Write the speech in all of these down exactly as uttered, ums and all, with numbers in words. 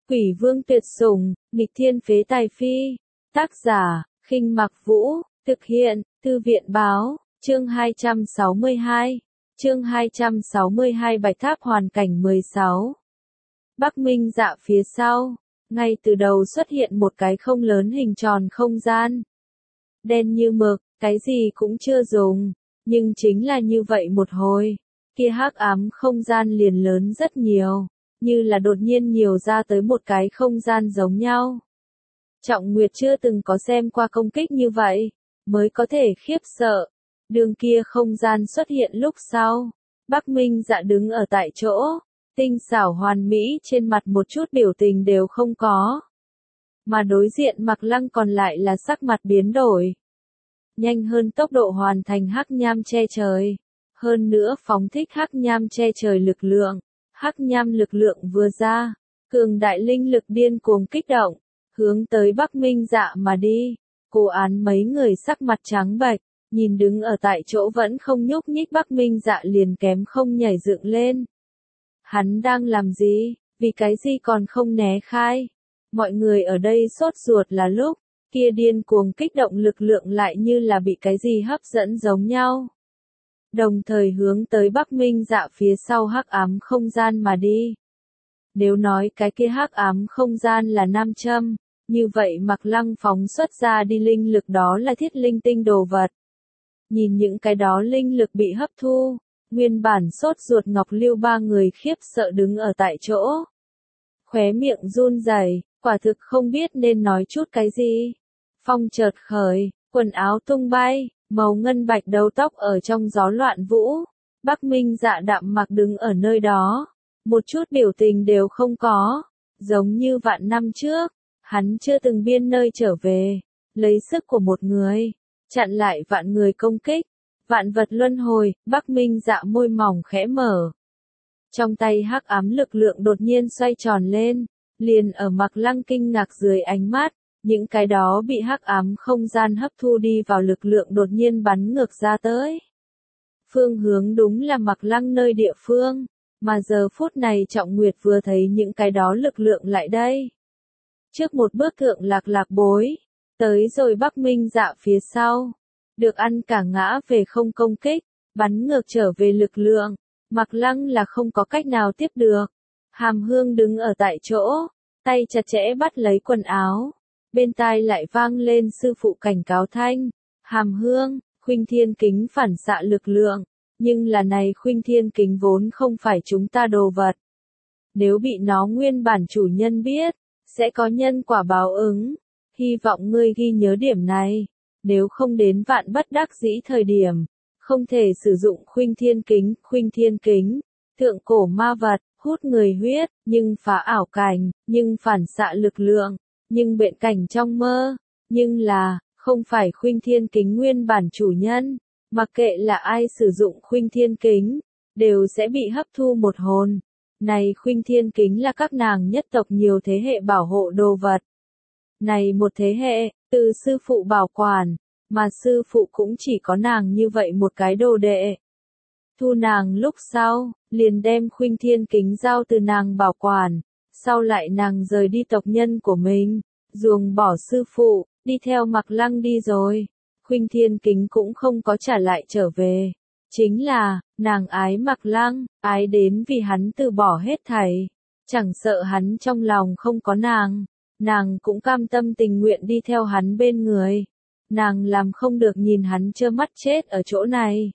Quỷ vương tuyệt sủng, nghịch thiên phế tài phi. Tác giả, Khinh Mặc Vũ, thực hiện, Thư viện báo, chương hai trăm sáu mươi hai. Chương hai trăm sáu mươi hai Bạch Tháp hoàn cảnh mười sáu. Bắc Minh Dạ phía sau, ngay từ đầu xuất hiện một cái không lớn hình tròn không gian. Đen như mực, cái gì cũng chưa dùng, nhưng chính là như vậy một hồi, kia hắc ám không gian liền lớn rất nhiều, như là đột nhiên nhiều ra tới một cái không gian giống nhau. Trọng Nguyệt chưa từng có xem qua công kích như vậy, mới có thể khiếp sợ. Đường kia không gian xuất hiện lúc sau, Bắc Minh Dạ đứng ở tại chỗ, tinh xảo hoàn mỹ trên mặt một chút biểu tình đều không có. Mà đối diện Mạc Lăng còn lại là sắc mặt biến đổi. Nhanh hơn tốc độ hoàn thành hắc nham che trời. Hơn nữa phóng thích hắc nham che trời lực lượng. Hắc nham lực lượng vừa ra, cường đại linh lực điên cuồng kích động, hướng tới Bắc Minh Dạ mà đi. Cô án mấy người sắc mặt trắng bệch, nhìn đứng ở tại chỗ vẫn không nhúc nhích Bắc Minh Dạ liền kém không nhảy dựng lên. Hắn đang làm gì, vì cái gì còn không né khai? Mọi người ở đây sốt ruột là lúc, kia điên cuồng kích động lực lượng lại như là bị cái gì hấp dẫn giống nhau. Đồng thời hướng tới Bắc Minh Dạ phía sau hắc ám không gian mà đi. Nếu nói cái kia hắc ám không gian là nam châm, như vậy Mạc Lăng phóng xuất ra đi linh lực đó là thiết linh tinh đồ vật. Nhìn những cái đó linh lực bị hấp thu, nguyên bản sốt ruột Ngọc Lưu ba người khiếp sợ đứng ở tại chỗ. Khóe miệng run rẩy, quả thực không biết nên nói chút cái gì. Phong chợt khởi, quần áo tung bay, màu ngân bạch đầu tóc ở trong gió loạn vũ. Bắc Minh Dạ đạm mặc đứng ở nơi đó, một chút biểu tình đều không có, giống như vạn năm trước, hắn chưa từng biên nơi trở về, lấy sức của một người, chặn lại vạn người công kích, vạn vật luân hồi. Bắc Minh Dạ môi mỏng khẽ mở. Trong tay hắc ám lực lượng đột nhiên xoay tròn lên, liền ở Mạc Lăng kinh ngạc dưới ánh mắt, những cái đó bị hắc ám không gian hấp thu đi vào lực lượng đột nhiên bắn ngược ra tới. Phương hướng đúng là Mạc Lăng nơi địa phương, mà giờ phút này Trọng Nguyệt vừa thấy những cái đó lực lượng lại đây. Trước một bước thượng lạc lạc bối, tới rồi Bắc Minh Dạ phía sau, được ăn cả ngã về không công kích, bắn ngược trở về lực lượng, Mạc Lăng là không có cách nào tiếp được. Hàm Hương đứng ở tại chỗ, tay chặt chẽ bắt lấy quần áo, bên tai lại vang lên sư phụ cảnh cáo thanh. Hàm Hương, Khuynh Thiên Kính phản xạ lực lượng, nhưng là này Khuynh Thiên Kính vốn không phải chúng ta đồ vật. Nếu bị nó nguyên bản chủ nhân biết, sẽ có nhân quả báo ứng. Hy vọng ngươi ghi nhớ điểm này, nếu không đến vạn bất đắc dĩ thời điểm, không thể sử dụng Khuynh Thiên Kính. Khuynh Thiên Kính, thượng cổ ma vật, hút người huyết, nhưng phá ảo cảnh, nhưng phản xạ lực lượng, nhưng bệnh cảnh trong mơ, nhưng là, không phải Khuynh Thiên Kính nguyên bản chủ nhân, mặc kệ là ai sử dụng Khuynh Thiên Kính, đều sẽ bị hấp thu một hồn. Này Khuynh Thiên Kính là các nàng nhất tộc nhiều thế hệ bảo hộ đồ vật. Này một thế hệ, từ sư phụ bảo quản, mà sư phụ cũng chỉ có nàng như vậy một cái đồ đệ. Thu nàng lúc sau, liền đem Khuynh Thiên Kính giao từ nàng bảo quản, sau lại nàng rời đi tộc nhân của mình, ruồng bỏ sư phụ, đi theo Mạc Lăng đi rồi. Khuynh Thiên Kính cũng không có trả lại trở về. Chính là, nàng ái Mạc Lăng, ái đến vì hắn từ bỏ hết thảy. Chẳng sợ hắn trong lòng không có nàng, nàng cũng cam tâm tình nguyện đi theo hắn bên người. Nàng làm không được nhìn hắn trơ mắt chết ở chỗ này.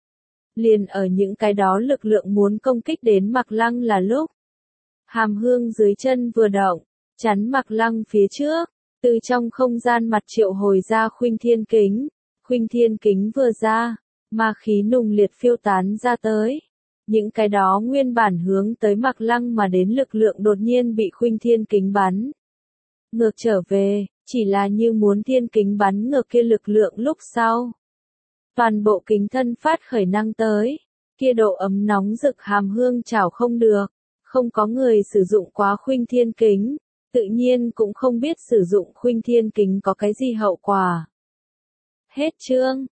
Liền ở những cái đó lực lượng muốn công kích đến Mạc Lăng là lúc. Hàm Hương dưới chân vừa động, chắn Mạc Lăng phía trước, từ trong không gian mặt triệu hồi ra Khuynh Thiên Kính. Khuynh Thiên Kính vừa ra, ma khí nùng liệt phiêu tán ra tới. Những cái đó nguyên bản hướng tới Mạc Lăng mà đến lực lượng đột nhiên bị Khuynh Thiên Kính bắn ngược trở về, chỉ là như muốn Thiên Kính bắn ngược kia lực lượng lúc sau. Toàn bộ kính thân phát khởi năng tới, kia độ ấm nóng rực Hàm Hương chảo không được, không có người sử dụng quá Khuynh Thiên Kính, tự nhiên cũng không biết sử dụng Khuynh Thiên Kính có cái gì hậu quả. Hết chương.